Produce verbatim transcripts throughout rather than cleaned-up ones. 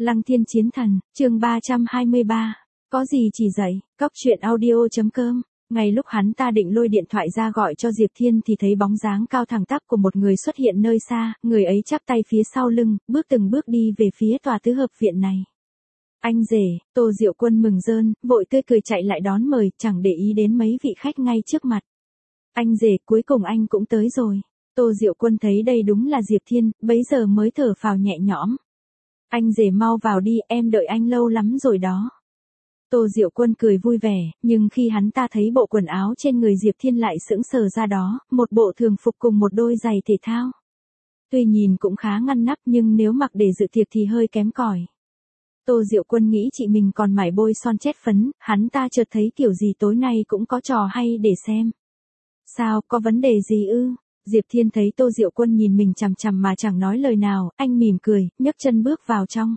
Lăng Thiên Chiến Thần, chương ba trăm hai mươi ba. Có gì chỉ dạy, cóc truyện audio.com. Ngay lúc hắn ta định lôi điện thoại ra gọi cho Diệp Thiên thì thấy bóng dáng cao thẳng tắp của một người xuất hiện nơi xa, người ấy chắp tay phía sau lưng, bước từng bước đi về phía tòa tứ hợp viện này. Anh rể, Tô Diệu Quân mừng rơn, vội tươi cười chạy lại đón mời, chẳng để ý đến mấy vị khách ngay trước mặt. Anh rể, cuối cùng anh cũng tới rồi. Tô Diệu Quân thấy đây đúng là Diệp Thiên, bấy giờ mới thở phào nhẹ nhõm. Anh rể mau vào đi, em đợi anh lâu lắm rồi đó. Tô Diệu Quân cười vui vẻ, nhưng khi hắn ta thấy bộ quần áo trên người Diệp Thiên lại sững sờ ra đó, một bộ thường phục cùng một đôi giày thể thao. Tuy nhìn cũng khá ngăn nắp nhưng nếu mặc để dự tiệc thì hơi kém cỏi. Tô Diệu Quân nghĩ chị mình còn mải bôi son chét phấn, hắn ta chợt thấy kiểu gì tối nay cũng có trò hay để xem. Sao, có vấn đề gì ư? Diệp Thiên thấy Tô Diệu Quân nhìn mình chằm chằm mà chẳng nói lời nào, anh mỉm cười, nhấc chân bước vào trong.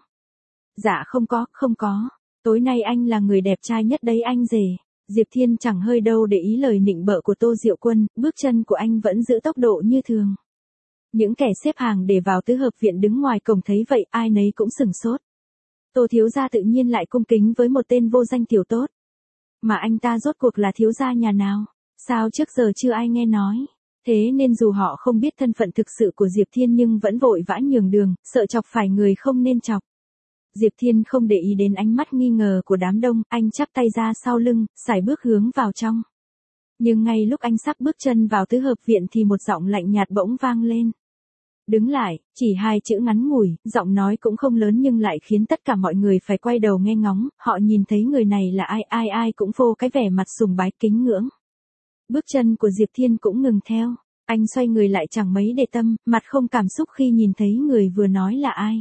Dạ không có, không có. Tối nay anh là người đẹp trai nhất đấy anh rể. Diệp Thiên chẳng hơi đâu để ý lời nịnh bợ của Tô Diệu Quân, bước chân của anh vẫn giữ tốc độ như thường. Những kẻ xếp hàng để vào tứ hợp viện đứng ngoài cổng thấy vậy ai nấy cũng sửng sốt. Tô thiếu gia tự nhiên lại cung kính với một tên vô danh tiểu tốt. Mà anh ta rốt cuộc là thiếu gia nhà nào? Sao trước giờ chưa ai nghe nói? Thế nên dù họ không biết thân phận thực sự của Diệp Thiên nhưng vẫn vội vã nhường đường, sợ chọc phải người không nên chọc. Diệp Thiên không để ý đến ánh mắt nghi ngờ của đám đông, anh chắp tay ra sau lưng, sải bước hướng vào trong. Nhưng ngay lúc anh sắp bước chân vào tứ hợp viện thì một giọng lạnh nhạt bỗng vang lên. Đứng lại, chỉ hai chữ ngắn ngủi, giọng nói cũng không lớn nhưng lại khiến tất cả mọi người phải quay đầu nghe ngóng, họ nhìn thấy người này là ai ai ai cũng vô cái vẻ mặt sùng bái kính ngưỡng. Bước chân của Diệp Thiên cũng ngừng theo, anh xoay người lại chẳng mấy để tâm, mặt không cảm xúc khi nhìn thấy người vừa nói là ai.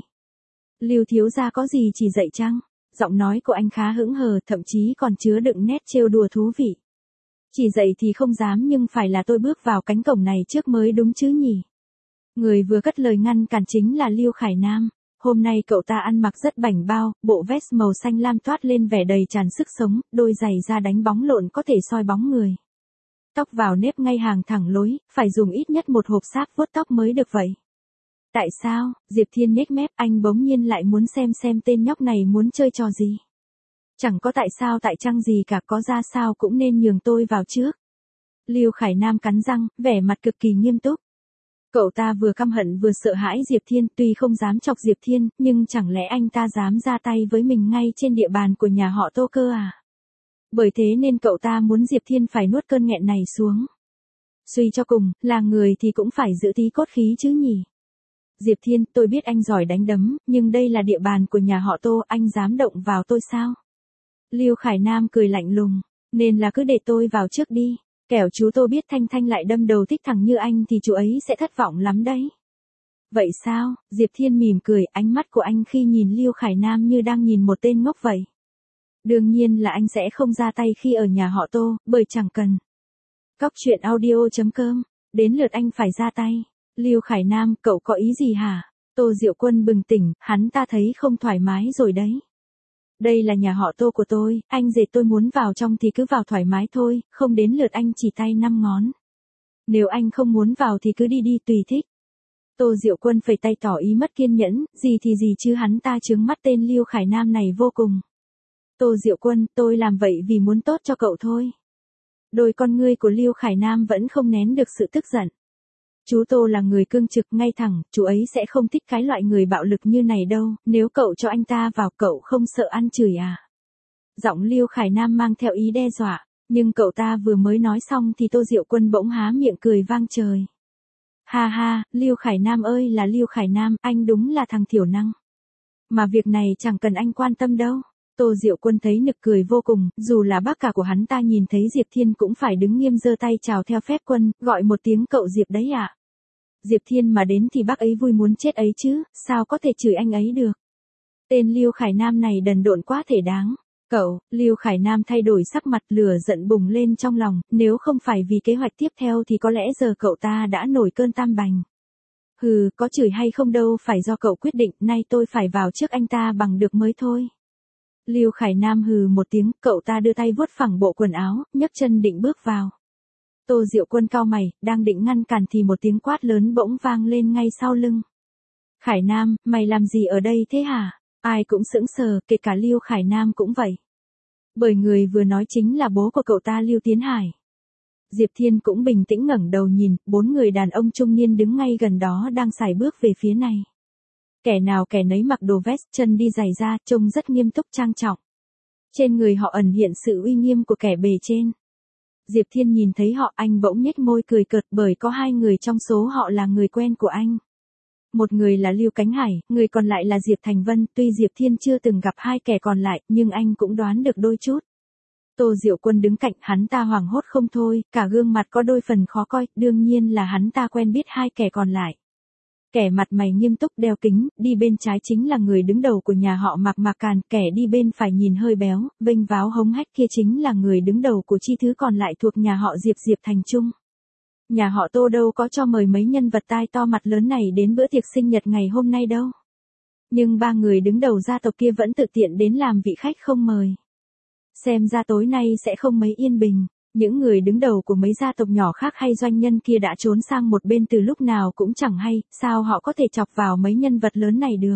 Lưu thiếu gia có gì chỉ dạy chăng? Giọng nói của anh khá hững hờ, thậm chí còn chứa đựng nét trêu đùa thú vị. Chỉ dạy thì không dám nhưng phải là tôi bước vào cánh cổng này trước mới đúng chứ nhỉ? Người vừa cất lời ngăn cản chính là Lưu Khải Nam. Hôm nay cậu ta ăn mặc rất bảnh bao, bộ vest màu xanh lam toát lên vẻ đầy tràn sức sống, đôi giày da đánh bóng lộn có thể soi bóng người. Tóc vào nếp ngay hàng thẳng lối, phải dùng ít nhất một hộp sáp vuốt tóc mới được vậy. Tại sao? Diệp Thiên nhếch mép, anh bỗng nhiên lại muốn xem xem tên nhóc này muốn chơi trò gì. Chẳng có tại sao tại chăng gì cả, có ra sao cũng nên nhường tôi vào trước. Lưu Khải Nam cắn răng, vẻ mặt cực kỳ nghiêm túc. Cậu ta vừa căm hận vừa sợ hãi Diệp Thiên, tuy không dám chọc Diệp Thiên, nhưng chẳng lẽ anh ta dám ra tay với mình ngay trên địa bàn của nhà họ Tô cơ à? Bởi thế nên cậu ta muốn Diệp Thiên phải nuốt cơn nghẹn này xuống. Suy cho cùng, là người thì cũng phải giữ tí cốt khí chứ nhỉ? Diệp Thiên, tôi biết anh giỏi đánh đấm, nhưng đây là địa bàn của nhà họ Tô, anh dám động vào tôi sao? Lưu Khải Nam cười lạnh lùng, nên là cứ để tôi vào trước đi, kẻo chú Tô biết Thanh Thanh lại đâm đầu thích thằng như anh thì chú ấy sẽ thất vọng lắm đấy. Vậy sao? Diệp Thiên mỉm cười, ánh mắt của anh khi nhìn Lưu Khải Nam như đang nhìn một tên ngốc vậy. Đương nhiên là anh sẽ không ra tay khi ở nhà họ Tô, bởi chẳng cần. Cóc truyện audio.com, đến lượt anh phải ra tay. Lưu Khải Nam, cậu có ý gì hả? Tô Diệu Quân bừng tỉnh, hắn ta thấy không thoải mái rồi đấy. Đây là nhà họ Tô của tôi, anh rể tôi muốn vào trong thì cứ vào thoải mái thôi, không đến lượt anh chỉ tay năm ngón. Nếu anh không muốn vào thì cứ đi đi tùy thích. Tô Diệu Quân phẩy tay tỏ ý mất kiên nhẫn, gì thì gì chứ hắn ta trướng mắt tên Lưu Khải Nam này vô cùng. Tô Diệu Quân, tôi làm vậy vì muốn tốt cho cậu thôi. Đôi con ngươi của Lưu Khải Nam vẫn không nén được sự tức giận. Chú Tô là người cương trực ngay thẳng, chú ấy sẽ không thích cái loại người bạo lực như này đâu, nếu cậu cho anh ta vào cậu không sợ ăn chửi à? Giọng Lưu Khải Nam mang theo ý đe dọa, nhưng cậu ta vừa mới nói xong thì Tô Diệu Quân bỗng há miệng cười vang trời. Ha ha, Lưu Khải Nam ơi là Lưu Khải Nam, anh đúng là thằng thiểu năng. Mà việc này chẳng cần anh quan tâm đâu. Tô Diệu Quân thấy nực cười vô cùng, dù là bác cả của hắn ta nhìn thấy Diệp Thiên cũng phải đứng nghiêm giơ tay chào theo phép quân, gọi một tiếng cậu Diệp đấy ạ. À? Diệp Thiên mà đến thì bác ấy vui muốn chết ấy chứ, sao có thể chửi anh ấy được. Tên Lưu Khải Nam này đần độn quá thể đáng. Cậu, Lưu Khải Nam thay đổi sắc mặt, lửa giận bùng lên trong lòng, nếu không phải vì kế hoạch tiếp theo thì có lẽ giờ cậu ta đã nổi cơn tam bành. Hừ, có chửi hay không đâu phải do cậu quyết định, nay tôi phải vào trước anh ta bằng được mới thôi. Lưu Khải Nam hừ một tiếng, cậu ta đưa tay vuốt phẳng bộ quần áo, nhấc chân định bước vào. Tô Diệu Quân cau mày, đang định ngăn cản thì một tiếng quát lớn bỗng vang lên ngay sau lưng. Khải Nam, mày làm gì ở đây thế hả? Ai cũng sững sờ, kể cả Lưu Khải Nam cũng vậy. Bởi người vừa nói chính là bố của cậu ta Lưu Tiến Hải. Diệp Thiên cũng bình tĩnh ngẩng đầu nhìn, bốn người đàn ông trung niên đứng ngay gần đó đang sải bước về phía này. Kẻ nào kẻ nấy mặc đồ vest, chân đi giày da, trông rất nghiêm túc trang trọng. Trên người họ ẩn hiện sự uy nghiêm của kẻ bề trên. Diệp Thiên nhìn thấy họ, anh bỗng nhếch môi cười cợt bởi có hai người trong số họ là người quen của anh. Một người là Lưu Cánh Hải, người còn lại là Diệp Thành Vân, tuy Diệp Thiên chưa từng gặp hai kẻ còn lại, nhưng anh cũng đoán được đôi chút. Tô Diệu Quân đứng cạnh, hắn ta hoảng hốt không thôi, cả gương mặt có đôi phần khó coi, đương nhiên là hắn ta quen biết hai kẻ còn lại. Kẻ mặt mày nghiêm túc đeo kính, đi bên trái chính là người đứng đầu của nhà họ Mạc Mạc Càn, kẻ đi bên phải nhìn hơi béo, vênh váo hống hách kia chính là người đứng đầu của chi thứ còn lại thuộc nhà họ Diệp Diệp Thành Trung. Nhà họ Tô đâu có cho mời mấy nhân vật tai to mặt lớn này đến bữa tiệc sinh nhật ngày hôm nay đâu. Nhưng ba người đứng đầu gia tộc kia vẫn tự tiện đến làm vị khách không mời. Xem ra tối nay sẽ không mấy yên bình. Những người đứng đầu của mấy gia tộc nhỏ khác hay doanh nhân kia đã trốn sang một bên từ lúc nào cũng chẳng hay, sao họ có thể chọc vào mấy nhân vật lớn này được.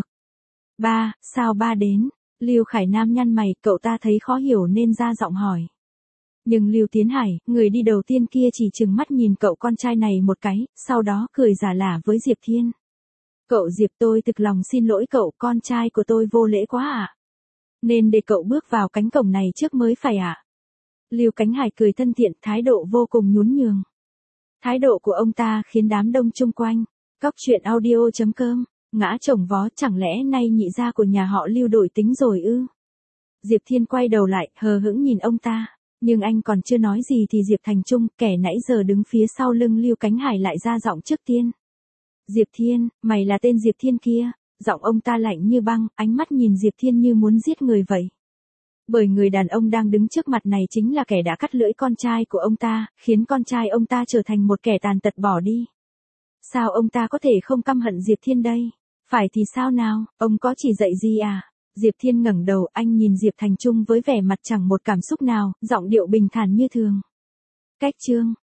Ba, sao ba đến? Lưu Khải Nam nhăn mày, cậu ta thấy khó hiểu nên ra giọng hỏi. Nhưng Lưu Tiến Hải, người đi đầu tiên kia chỉ trừng mắt nhìn cậu con trai này một cái, sau đó cười giả lả với Diệp Thiên. Cậu Diệp, tôi thực lòng xin lỗi cậu, con trai của tôi vô lễ quá ạ. À? Nên để cậu bước vào cánh cổng này trước mới phải ạ. À? Lưu Cánh Hải cười thân thiện, thái độ vô cùng nhún nhường. Thái độ của ông ta khiến đám đông chung quanh. Cóc truyện audio chấm com, ngã chồng vó, chẳng lẽ nay nhị gia của nhà họ Lưu đổi tính rồi ư? Diệp Thiên quay đầu lại, hờ hững nhìn ông ta. Nhưng anh còn chưa nói gì thì Diệp Thành Trung, kẻ nãy giờ đứng phía sau lưng Lưu Cánh Hải lại ra giọng trước tiên. Diệp Thiên, mày là tên Diệp Thiên kia. Giọng ông ta lạnh như băng, ánh mắt nhìn Diệp Thiên như muốn giết người vậy. Bởi người đàn ông đang đứng trước mặt này chính là kẻ đã cắt lưỡi con trai của ông ta, khiến con trai ông ta trở thành một kẻ tàn tật bỏ đi. Sao ông ta có thể không căm hận Diệp Thiên đây? Phải thì sao nào, ông có chỉ dạy gì à? Diệp Thiên ngẩng đầu, anh nhìn Diệp Thành Trung với vẻ mặt chẳng một cảm xúc nào, giọng điệu bình thản như thường. Cách chương